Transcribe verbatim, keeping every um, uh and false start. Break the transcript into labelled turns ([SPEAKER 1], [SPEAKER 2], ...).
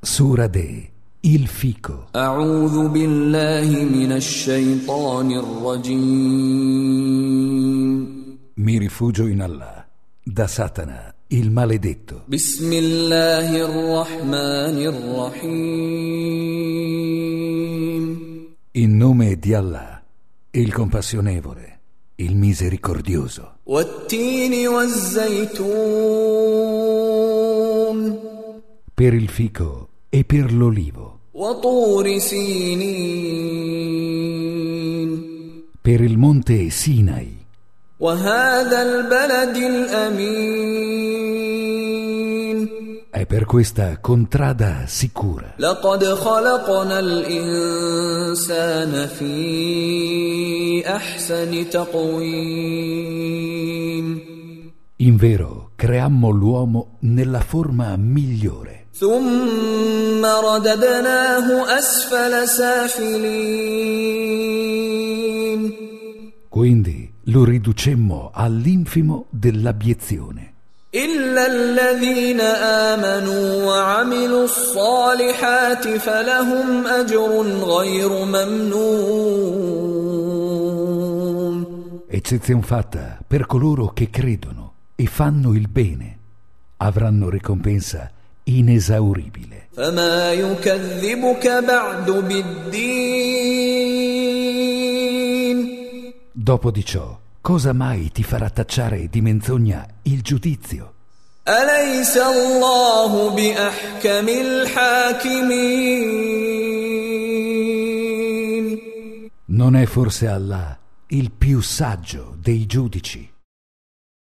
[SPEAKER 1] Sura De, il fico.
[SPEAKER 2] أعوذ بالله من الشيطان الرجيم.
[SPEAKER 1] Mi rifugio in Allah, da Satana, il maledetto.
[SPEAKER 2] بسم الله الرحمن الرحيم.
[SPEAKER 1] In nome di Allah, il compassionevole, il misericordioso.
[SPEAKER 2] والتين والزيتون.
[SPEAKER 1] Per il fico e per l'olivo.
[SPEAKER 2] وطور سينين.
[SPEAKER 1] Per il monte Sinai.
[SPEAKER 2] وهذا البلد الأمين.
[SPEAKER 1] E per questa contrada sicura.
[SPEAKER 2] لقد خلقنا الإنسان في أحسن تقويم.
[SPEAKER 1] In vero, creammo l'uomo nella forma migliore.
[SPEAKER 2] ثم رددناه أسفل سافلين.
[SPEAKER 1] Quindi lo riducemmo all'infimo dell'abiezione.
[SPEAKER 2] إلا الذين آمنوا وعملوا الصالحات فلهم أجر غير ممنون.
[SPEAKER 1] Eccezion fatta per coloro che credono e fanno il bene, avranno ricompensa inesauribile.
[SPEAKER 2] فما يكذبك بعد بالدين.
[SPEAKER 1] Dopo di ciò, cosa mai ti farà tacciare di menzogna il giudizio?
[SPEAKER 2] أليس الله بأحكم الحاكمين.
[SPEAKER 1] Non è forse Allah il più saggio dei giudici?